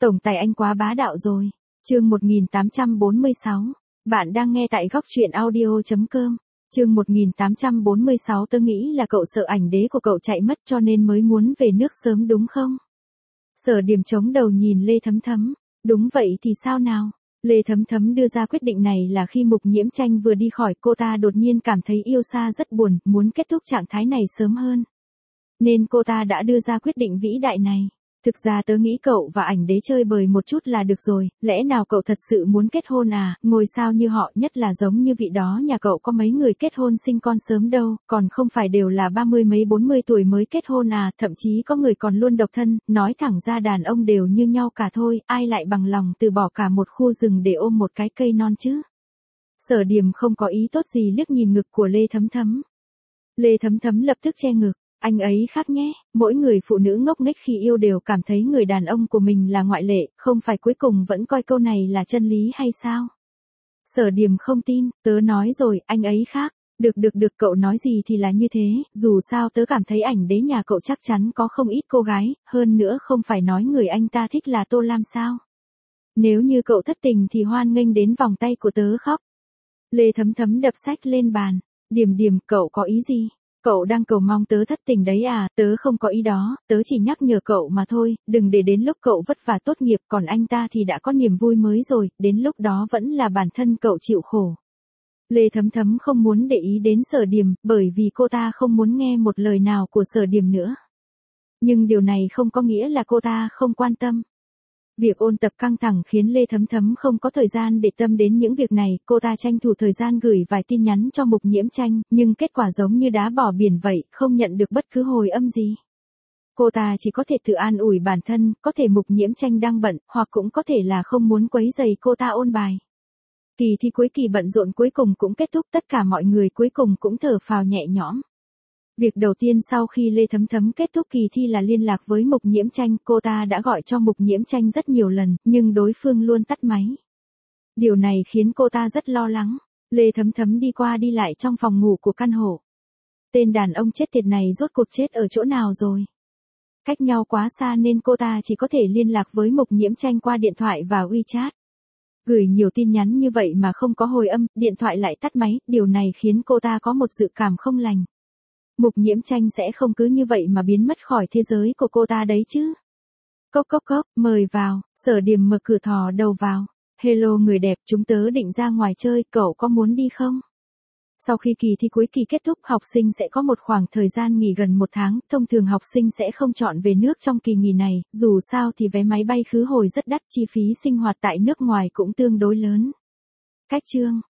Tổng tài anh quá bá đạo rồi. Chương 1846. Bạn đang nghe tại góc truyện audio.com. Chương 1846. Tớ nghĩ là cậu sợ ảnh đế của cậu chạy mất cho nên mới muốn về nước sớm đúng không? Sở Điềm chống đầu nhìn Lê Thấm Thấm. Đúng vậy thì sao nào? Lê Thấm Thấm đưa ra quyết định này là khi Mục Nhiễm Tranh vừa đi khỏi, cô ta đột nhiên cảm thấy yêu xa rất buồn, muốn kết thúc trạng thái này sớm hơn. Nên cô ta đã đưa ra quyết định vĩ đại này. Thực ra tớ nghĩ cậu và ảnh đế chơi bời một chút là được rồi, lẽ nào cậu thật sự muốn kết hôn à, ngôi sao như họ, nhất là giống như vị đó nhà cậu có mấy người kết hôn sinh con sớm đâu, còn không phải đều là 30 mấy 40 tuổi mới kết hôn à, thậm chí có người còn luôn độc thân, nói thẳng ra đàn ông đều như nhau cả thôi, ai lại bằng lòng từ bỏ cả một khu rừng để ôm một cái cây non chứ. Sở Điềm không có ý tốt gì liếc nhìn ngực của Lê Thấm Thấm. Lê Thấm Thấm lập tức che ngực. Anh ấy khác nhé, mỗi người phụ nữ ngốc nghếch khi yêu đều cảm thấy người đàn ông của mình là ngoại lệ, không phải cuối cùng vẫn coi câu này là chân lý hay sao? Sở Điềm không tin, tớ nói rồi, anh ấy khác. Được, cậu nói gì thì là như thế, dù sao tớ cảm thấy ảnh đế nhà cậu chắc chắn có không ít cô gái, hơn nữa không phải nói người anh ta thích là Tô Lam sao? Nếu như cậu thất tình thì hoan nghênh đến vòng tay của tớ khóc. Lê Thấm Thấm đập sách lên bàn. Điềm, cậu có ý gì? Cậu đang cầu mong tớ thất tình đấy à, tớ không có ý đó, tớ chỉ nhắc nhở cậu mà thôi, đừng để đến lúc cậu vất vả tốt nghiệp còn anh ta thì đã có niềm vui mới rồi, đến lúc đó vẫn là bản thân cậu chịu khổ. Lê Thấm Thấm không muốn để ý đến Sở Điềm, bởi vì cô ta không muốn nghe một lời nào của Sở Điềm nữa. Nhưng điều này không có nghĩa là cô ta không quan tâm. Việc ôn tập căng thẳng khiến Lê Thấm Thấm không có thời gian để tâm đến những việc này, cô ta tranh thủ thời gian gửi vài tin nhắn cho Mục Nhiễm Tranh, nhưng kết quả giống như đá bỏ biển vậy, không nhận được bất cứ hồi âm gì. Cô ta chỉ có thể tự an ủi bản thân, có thể Mục Nhiễm Tranh đang bận, hoặc cũng có thể là không muốn quấy rầy cô ta ôn bài. Kỳ thi cuối kỳ bận rộn cuối cùng cũng kết thúc, tất cả mọi người cuối cùng cũng thở phào nhẹ nhõm. Việc đầu tiên sau khi Lê Thấm Thấm kết thúc kỳ thi là liên lạc với Mục Nhiễm Tranh, cô ta đã gọi cho Mục Nhiễm Tranh rất nhiều lần, nhưng đối phương luôn tắt máy. Điều này khiến cô ta rất lo lắng. Lê Thấm Thấm đi qua đi lại trong phòng ngủ của căn hộ. Tên đàn ông chết tiệt này rốt cuộc chết ở chỗ nào rồi? Cách nhau quá xa nên cô ta chỉ có thể liên lạc với Mục Nhiễm Tranh qua điện thoại và WeChat. Gửi nhiều tin nhắn như vậy mà không có hồi âm, điện thoại lại tắt máy, điều này khiến cô ta có một dự cảm không lành. Mục Nhiễm Tranh sẽ không cứ như vậy mà biến mất khỏi thế giới của cô ta đấy chứ. Cốc, mời vào. Sở Điềm mở cửa thò đầu vào. Hello người đẹp, chúng tớ định ra ngoài chơi, cậu có muốn đi không? Sau khi kỳ thi cuối kỳ kết thúc, học sinh sẽ có một khoảng thời gian nghỉ gần 1 tháng, thông thường học sinh sẽ không chọn về nước trong kỳ nghỉ này, dù sao thì vé máy bay khứ hồi rất đắt, chi phí sinh hoạt tại nước ngoài cũng tương đối lớn. Cách chương